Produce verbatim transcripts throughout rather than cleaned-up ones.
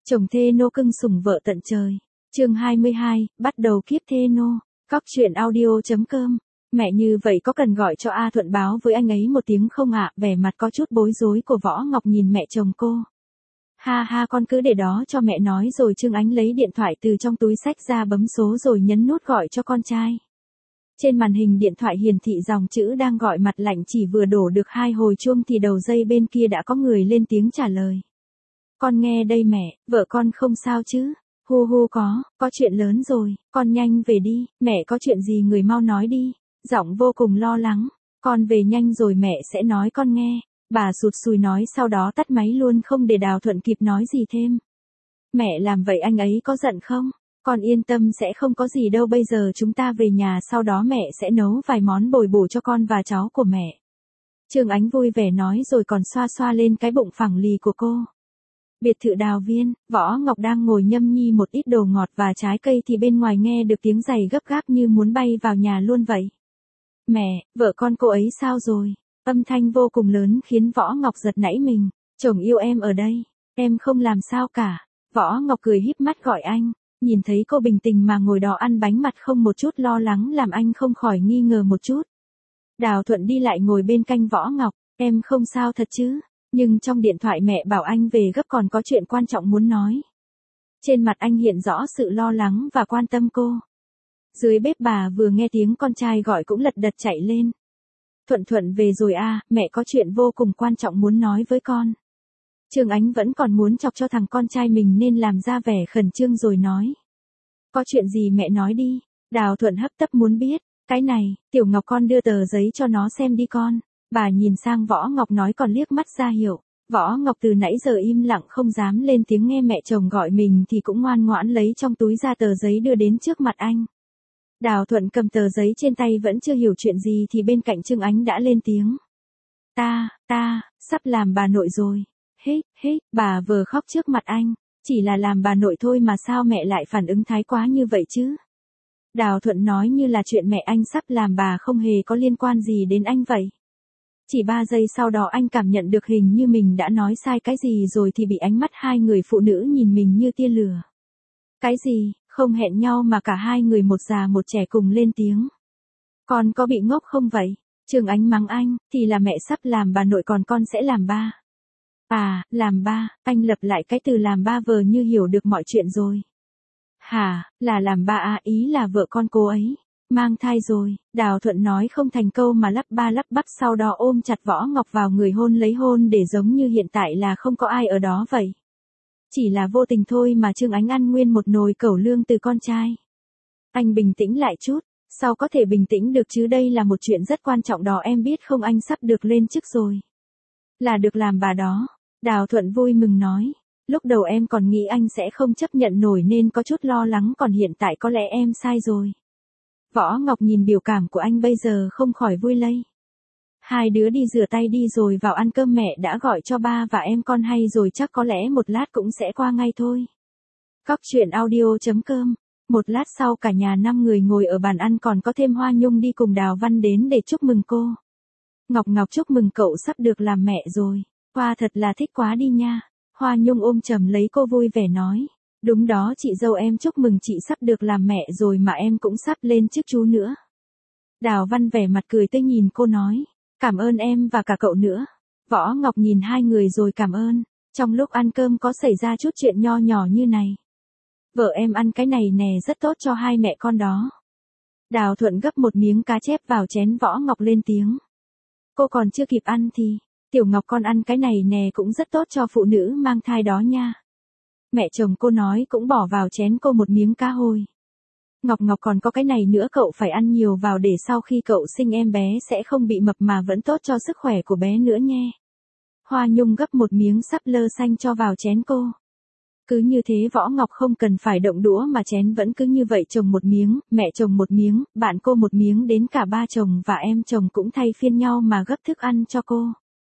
Chồng thê nô cưng sủng vợ tận trời. Chương hai mươi hai, bắt đầu kiếp thê nô. Cóc truyện audio.com. Mẹ như vậy có cần gọi cho A Thuận báo với anh ấy một tiếng không ạ? Vẻ mặt có chút bối rối của Võ Ngọc nhìn mẹ chồng cô. Ha ha, con cứ để đó cho mẹ nói rồi. Trương Ánh lấy điện thoại từ trong túi xách ra bấm số rồi nhấn nút gọi cho con trai. Trên màn hình điện thoại hiển thị dòng chữ đang gọi, mặt lạnh, chỉ vừa đổ được hai hồi chuông thì đầu dây bên kia đã có người lên tiếng trả lời. Con nghe đây mẹ, vợ con không sao chứ? Hu hu có, có chuyện lớn rồi, con nhanh về đi, mẹ có chuyện gì người mau nói đi. Giọng vô cùng lo lắng, con về nhanh rồi mẹ sẽ nói con nghe. Bà sụt sùi nói, sau đó tắt máy luôn không để Đào Thuận kịp nói gì thêm. Mẹ làm vậy anh ấy có giận không? Con yên tâm sẽ không có gì đâu, bây giờ chúng ta về nhà, sau đó mẹ sẽ nấu vài món bồi bổ cho con và cháu của mẹ. Trương Ánh vui vẻ nói rồi còn xoa xoa lên cái bụng phẳng lì của cô. Biệt thự Đào Viên, Võ Ngọc đang ngồi nhâm nhi một ít đồ ngọt và trái cây thì bên ngoài nghe được tiếng giày gấp gáp như muốn bay vào nhà luôn vậy. Mẹ, vợ con cô ấy sao rồi? Âm thanh vô cùng lớn khiến Võ Ngọc giật nảy mình. Chồng yêu em ở đây, em không làm sao cả. Võ Ngọc cười híp mắt gọi anh, nhìn thấy cô bình tĩnh mà ngồi đó ăn bánh, mặt không một chút lo lắng làm anh không khỏi nghi ngờ một chút. Đào Thuận đi lại ngồi bên cạnh Võ Ngọc, em không sao thật chứ? Nhưng trong điện thoại mẹ bảo anh về gấp, còn có chuyện quan trọng muốn nói. Trên mặt anh hiện rõ sự lo lắng và quan tâm cô. Dưới bếp bà vừa nghe tiếng con trai gọi cũng lật đật chạy lên. Thuận Thuận về rồi à, mẹ có chuyện vô cùng quan trọng muốn nói với con. Trương Ánh vẫn còn muốn chọc cho thằng con trai mình nên làm ra vẻ khẩn trương rồi nói. Có chuyện gì mẹ nói đi. Đào Thuận hấp tấp muốn biết. Cái này, Tiểu Ngọc con đưa tờ giấy cho nó xem đi con. Bà nhìn sang Võ Ngọc nói còn liếc mắt ra hiệu. Võ Ngọc từ nãy giờ im lặng không dám lên tiếng, nghe mẹ chồng gọi mình thì cũng ngoan ngoãn lấy trong túi ra tờ giấy đưa đến trước mặt anh. Đào Thuận cầm tờ giấy trên tay vẫn chưa hiểu chuyện gì thì bên cạnh Trương Ánh đã lên tiếng. Ta, ta, sắp làm bà nội rồi. Hít, hít, bà vừa khóc trước mặt anh. Chỉ là làm bà nội thôi mà sao mẹ lại phản ứng thái quá như vậy chứ? Đào Thuận nói như là chuyện mẹ anh sắp làm bà không hề có liên quan gì đến anh vậy. Chỉ ba giây sau đó anh cảm nhận được hình như mình đã nói sai cái gì rồi thì bị ánh mắt hai người phụ nữ nhìn mình như tia lửa. Cái gì, không hẹn nhau mà cả hai người một già một trẻ cùng lên tiếng. Con có bị ngốc không vậy? Trương Ánh mắng anh, thì là mẹ sắp làm bà nội còn con sẽ làm ba. À, làm ba, anh lặp lại cái từ làm ba vờ như hiểu được mọi chuyện rồi. Hả, là làm ba à, ý là vợ con cô ấy mang thai rồi. Đào Thuận nói không thành câu mà lắp ba lắp bắp, sau đó ôm chặt Võ Ngọc vào người hôn lấy hôn để giống như hiện tại là không có ai ở đó vậy. Chỉ là vô tình thôi mà Trương Ánh ăn nguyên một nồi cẩu lương từ con trai. Anh bình tĩnh lại chút, sao có thể bình tĩnh được chứ, đây là một chuyện rất quan trọng đó em biết không, anh sắp được lên chức rồi. Là được làm bà đó. Đào Thuận vui mừng nói. Lúc đầu em còn nghĩ anh sẽ không chấp nhận nổi nên có chút lo lắng, còn hiện tại có lẽ em sai rồi. Võ Ngọc nhìn biểu cảm của anh bây giờ không khỏi vui lây. Hai đứa đi rửa tay đi rồi vào ăn cơm, mẹ đã gọi cho ba và em con hay rồi, chắc có lẽ một lát cũng sẽ qua ngay thôi. Cóc truyện audio.com. Một lát sau cả nhà năm người ngồi ở bàn ăn, còn có thêm Hoa Nhung đi cùng Đào Văn đến để chúc mừng cô. Ngọc Ngọc, chúc mừng cậu sắp được làm mẹ rồi. Hoa thật là thích quá đi nha. Hoa Nhung ôm chầm lấy cô vui vẻ nói. Đúng đó chị dâu, em chúc mừng chị sắp được làm mẹ rồi mà em cũng sắp lên chức chú nữa. Đào Văn vẻ mặt cười tươi nhìn cô nói. Cảm ơn em và cả cậu nữa. Võ Ngọc nhìn hai người rồi cảm ơn. Trong lúc ăn cơm có xảy ra chút chuyện nho nhỏ như này. Vợ em ăn cái này nè, rất tốt cho hai mẹ con đó. Đào Thuận gấp một miếng cá chép vào chén, Võ Ngọc lên tiếng. Cô còn chưa kịp ăn thì, Tiểu Ngọc con ăn cái này nè, cũng rất tốt cho phụ nữ mang thai đó nha. Mẹ chồng cô nói cũng bỏ vào chén cô một miếng cá hồi. Ngọc Ngọc còn có cái này nữa, cậu phải ăn nhiều vào để sau khi cậu sinh em bé sẽ không bị mập mà vẫn tốt cho sức khỏe của bé nữa nhé. Hoa Nhung gấp một miếng sắp lơ xanh cho vào chén cô. Cứ như thế Võ Ngọc không cần phải động đũa mà chén vẫn cứ như vậy, chồng một miếng, mẹ chồng một miếng, bạn cô một miếng, đến cả ba chồng và em chồng cũng thay phiên nhau mà gấp thức ăn cho cô.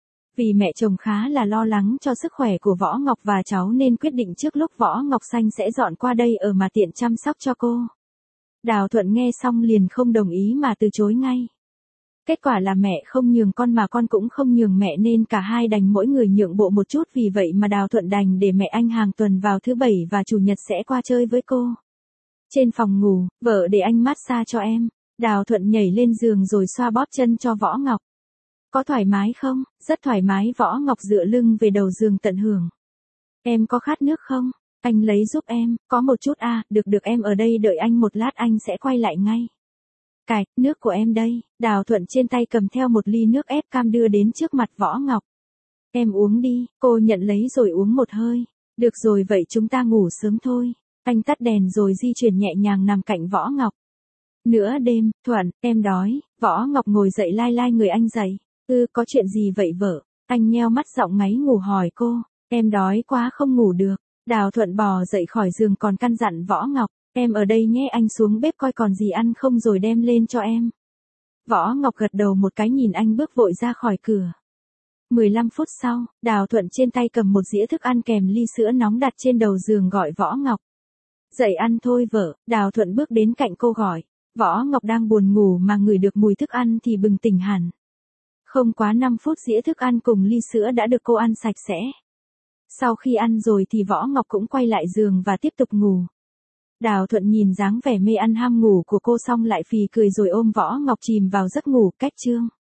Vì mẹ chồng khá là lo lắng cho sức khỏe của Võ Ngọc và cháu nên quyết định trước lúc Võ Ngọc sanh sẽ dọn qua đây ở mà tiện chăm sóc cho cô. Đào Thuận nghe xong liền không đồng ý mà từ chối ngay. Kết quả là mẹ không nhường con mà con cũng không nhường mẹ nên cả hai đành mỗi người nhượng bộ một chút, vì vậy mà Đào Thuận đành để mẹ anh hàng tuần vào thứ bảy và chủ nhật sẽ qua chơi với cô. Trên phòng ngủ, vợ để anh massage cho em. Đào Thuận nhảy lên giường rồi xoa bóp chân cho Võ Ngọc. Có thoải mái không? Rất thoải mái. Võ Ngọc dựa lưng về đầu giường tận hưởng. Em có khát nước không? Anh lấy giúp em. Có một chút à, được được em ở đây đợi anh một lát, anh sẽ quay lại ngay. Cài, nước của em đây. Đào Thuận trên tay cầm theo một ly nước ép cam đưa đến trước mặt Võ Ngọc. Em uống đi. Cô nhận lấy rồi uống một hơi. Được rồi, vậy chúng ta ngủ sớm thôi. Anh tắt đèn rồi di chuyển nhẹ nhàng nằm cạnh Võ Ngọc. Nửa đêm, Thuận, em đói. Võ Ngọc ngồi dậy lai lai người anh dậy. Ừ, có chuyện gì vậy vợ? Anh nheo mắt giọng ngáy ngủ hỏi cô. Em đói quá không ngủ được. Đào Thuận bò dậy khỏi giường còn căn dặn Võ Ngọc. Em ở đây nhé, anh xuống bếp coi còn gì ăn không rồi đem lên cho em. Võ Ngọc gật đầu một cái nhìn anh bước vội ra khỏi cửa. mười lăm phút sau, Đào Thuận trên tay cầm một dĩa thức ăn kèm ly sữa nóng đặt trên đầu giường gọi Võ Ngọc. Dậy ăn thôi vợ. Đào Thuận bước đến cạnh cô gọi. Võ Ngọc đang buồn ngủ mà ngửi được mùi thức ăn thì bừng tỉnh hẳn. Không quá năm phút dĩa thức ăn cùng ly sữa đã được cô ăn sạch sẽ. Sau khi ăn rồi thì Võ Ngọc cũng quay lại giường và tiếp tục ngủ. Đào Thuận nhìn dáng vẻ mê ăn ham ngủ của cô xong lại phì cười rồi ôm Võ Ngọc chìm vào giấc ngủ. Kết chương.